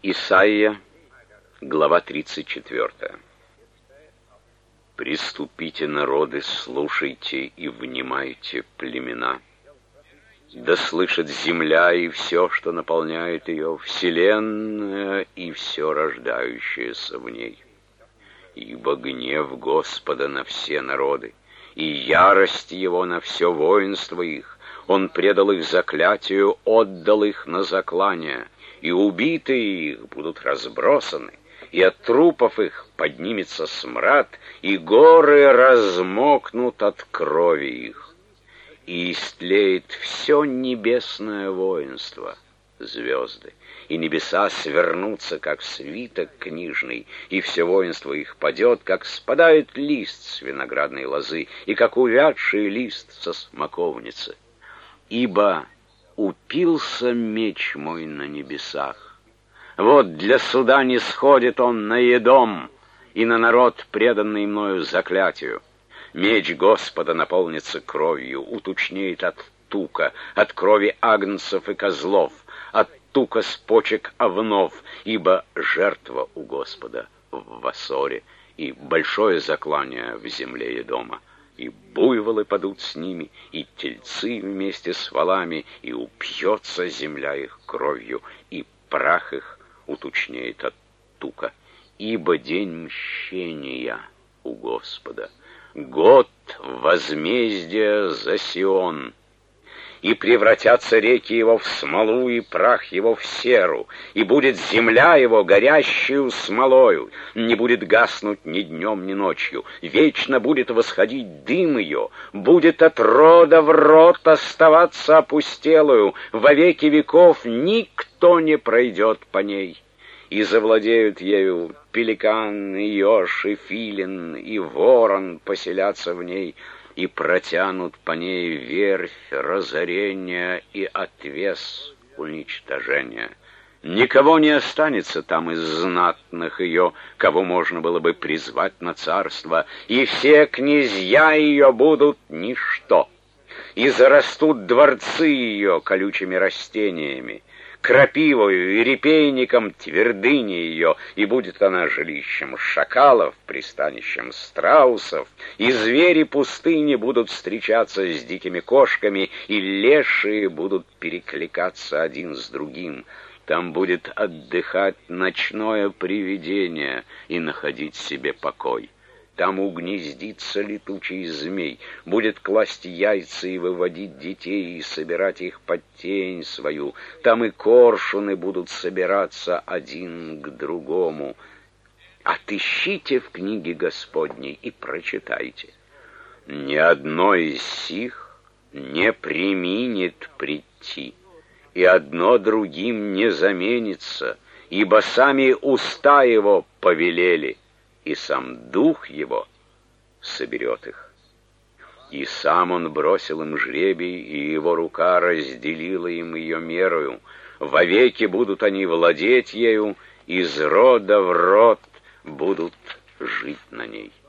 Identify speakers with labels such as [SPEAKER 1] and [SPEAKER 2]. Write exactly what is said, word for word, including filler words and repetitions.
[SPEAKER 1] Исайя, глава тридцать четвёртая. «Приступите, народы, слушайте и внимайте, племена. Да слышит земля и все, что наполняет ее, вселенная и все рождающееся в ней. Ибо гнев Господа на все народы, и ярость Его на все воинство их. Он предал их заклятию, отдал их на заклание, и убитые их будут разбросаны, и от трупов их поднимется смрад, и горы размокнут от крови их. И истлеет все небесное воинство, звезды, и небеса свернутся, как свиток книжный, и все воинство их падет, как спадает лист с виноградной лозы, и как увядший лист со смоковницы. Ибо упился меч мой на небесах. Вот для суда не сходит он на Едом, и на народ, преданный мною заклятию. Меч Господа наполнится кровью, утучнеет от тука, от крови агнцев и козлов, от тука с почек овнов, ибо жертва у Господа в Васоре, и большое заклание в земле Едома. И буйволы падут с ними, и тельцы вместе с волами, и упьется земля их кровью, и прах их утучнеет от тука. Ибо день мщения у Господа, год возмездия за Сион. И превратятся реки его в смолу, и прах его в серу, и будет земля его горящую смолою, не будет гаснуть ни днем, ни ночью, вечно будет восходить дым ее, будет от рода в род оставаться опустелую, во веки веков никто не пройдет по ней. И завладеют ею пеликан, и еж, и филин, и ворон поселятся в ней, и протянут по ней верфь разорения и отвес уничтожения. Никого не останется там из знатных ее, кого можно было бы призвать на царство, и все князья ее будут ничто, и зарастут дворцы ее колючими растениями, крапивою и репейником твердыни ее, и будет она жилищем шакалов, пристанищем страусов, и звери пустыни будут встречаться с дикими кошками, и лешие будут перекликаться один с другим. Там будет отдыхать ночное привидение и находить себе покой. Там угнездится летучий змей, будет класть яйца и выводить детей, и собирать их под тень свою. Там и коршуны будут собираться один к другому. Отыщите в книге Господней и прочитайте. Ни одно из сих не преминет прийти, и одно другим не заменится, ибо сами уста его повелели, и сам дух его соберет их. И сам он бросил им жребий, и его рука разделила им ее мерою. Вовеки будут они владеть ею, из рода в род будут жить на ней.